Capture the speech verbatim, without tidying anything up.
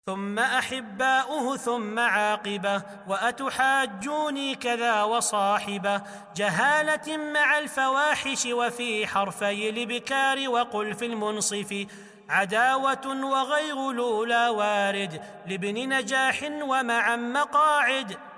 ثم أحباؤه ثم عاقبة، وأتحاجوني كذا وصاحبة. جهالة مع الفواحش وفي حرفي الإبكار وقل في المنصف. عداوة وغير لولا وارد لابن نجاح ومع مقاعد.